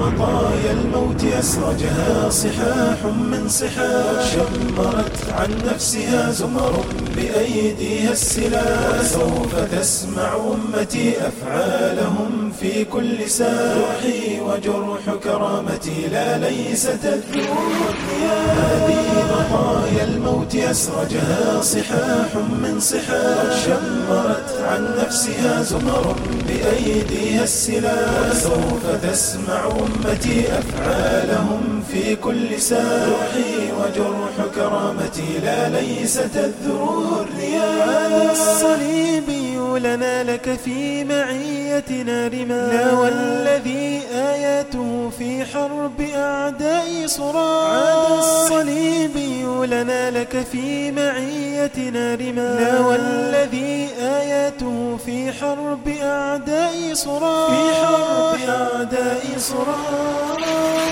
مطايا الموت أسرجها صحاح من صحاح، شمرت عن نفسها زمر بأيديها السلاح. وسوف تسمع أمتي أفعالهم في كل ساعة، روحي وجرح كرامتي لا ليس تذوق. هذه مطايا الموت أسرجها صحاح من صحاح، شمرت عن نفسها زمر بأيديها السلاح. وسوف تسمع أمتي أفعالهم في كل ساعة، روحي وجرح كرامتي لا ليس تذروه الرياح. الصليبي لنا لك في معيتنا رماح، لا والذي آياته في حرب أعداء صراع. عاد الصليبي لنا لك في معيتنا رماح، لا والذي آياته في حرب أعداء صراع. في حرب أعداء صراع.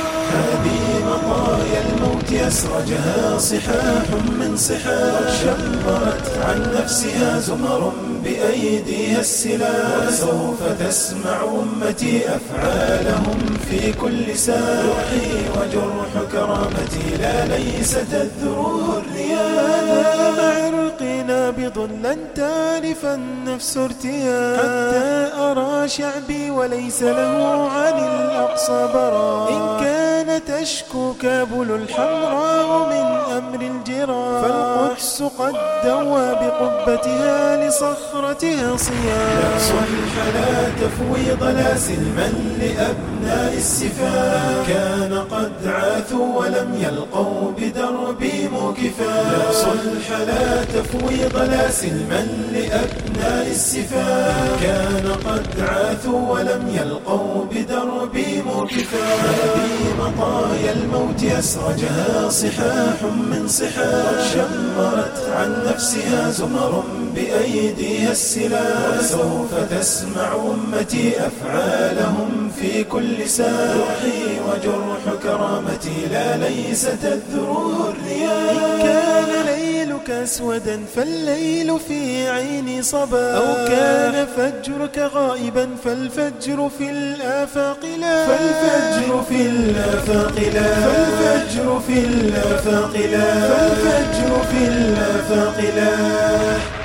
هذه مطايا الموت أسرجها صحاح من صحاح، شمرت عن نفسها زمر بأيديها السلاح. وسوف تسمع أمتي أفعالهم في كل ساعة، روحي وجرح كرامتي لا ليس تذروه الرياح. عرقي نابض لن تعرف النفس ارتياح، حتى أرى شعبي وليس له عن الأقصى براء. إن كان تشكو كابل الحمراء من أمر الجراح، فالقدس قد دوى بقبتها لصخرتها صياح. لا صلح لا تفويض لا سلما لأبناء السفاح، كان قد عاثوا ولم يلقوا بدربي موقفا. لا صلح لا تفويض لا سلما لأبناء السفاح، كان قد عاثوا ولم يلقوا بدربي موقفا. هذه مطايا الموت أسرجها صحاح من صحاح، شمرت عن نفسها زمر بأيديها السلاح. وسوف تسمع أمتي أفعالهم في كل ساعة، روحي وجرح كرامتي لا ليس تذروه الرياح. إن كان ليلك أسودا فالليل في عيني صبا، أو كان فجرك غائبا فالفجر في الآفاق لا. فالفجر في الآفاق لا. فالفجر في الآفاق لا. فالفجر في الآفاق لا.